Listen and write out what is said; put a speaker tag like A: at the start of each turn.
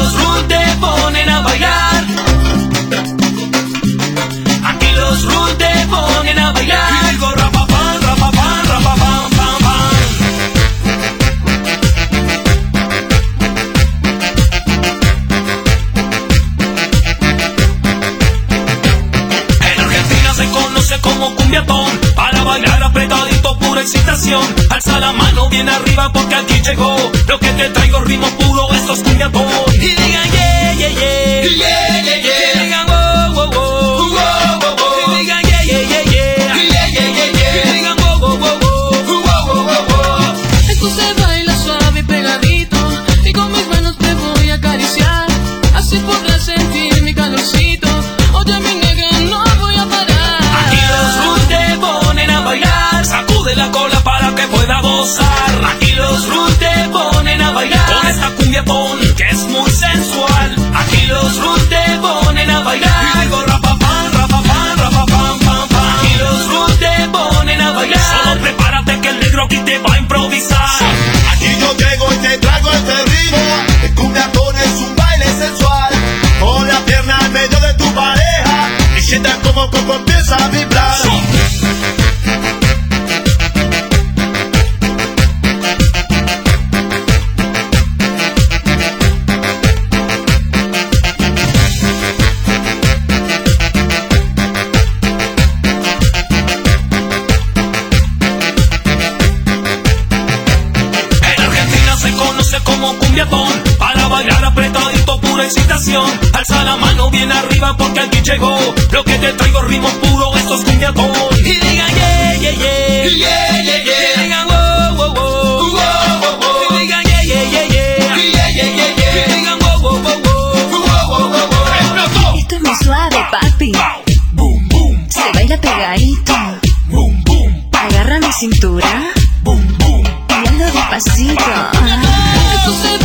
A: los rules te ponen a bailar. Aquí los rules te ponen a bailar. Y digo rapapán, rapapán, rapapán, pam, pam. En Argentina se conoce como cumbiatón. Para bailar apretadito, pura excitación. Alza la mano bien arriba porque aquí llegó. Lo que te traigo ritmo puro, esto es cumbiatón. Y digan yeah, yeah, yeah, yeah, yeah, yeah. Y digan wow, wow, wow, wow, wow, wow. Y digan yeah, yeah, yeah, yeah, yeah, yeah, yeah, yeah. Y digan wow, wow, wow, wow, wow, wow, wow.
B: Esto se baila suave y pegadito, y con mis manos te voy a acariciar. Así podrás sentir mi calorcito. Oye mi negra, no voy a parar.
A: Aquí los rules te ponen a bailar. Sacude la cola para que pueda gozar. Aquí los rules te ponen a bailar. Con esta cumbiatón que es muy sensual. Aquí los rules te ponen a bailar. Y digo rapapán, rapapán, rapapán, pam, pam. Aquí los rules te ponen a bailar. Solo prepárate que el negro aquí te va a improvisar.
C: Aquí yo llego y te traigo este ritmo. El cumbiatón es un baile sensual. Con la pierna en medio de tu pareja y sientas como el cuerpo empieza a vibrar.
A: En Argentina se conoce como cumbiatón. Para bailar apretadito, pura excitación. Alza la mano bien arriba porque aquí llegó. Lo que te traigo ritmo puro, esto es cumbiatón. Y digan yeah, yeah, yeah, yeah, yeah, yeah. Y digan wow, wow, wow, wow, wow. Y digan yeah, yeah, yeah, yeah, yeah, yeah, yeah, yeah. Y digan wow, wow, wow, wow, wow, wow, wow.
D: Esto es muy suave, papi.
A: Boom, boom,
D: Se baila pegadito.
A: boom, boom,
D: Agarra mi cintura
A: boom, boom.
D: y hazlo despacito.
B: Esto se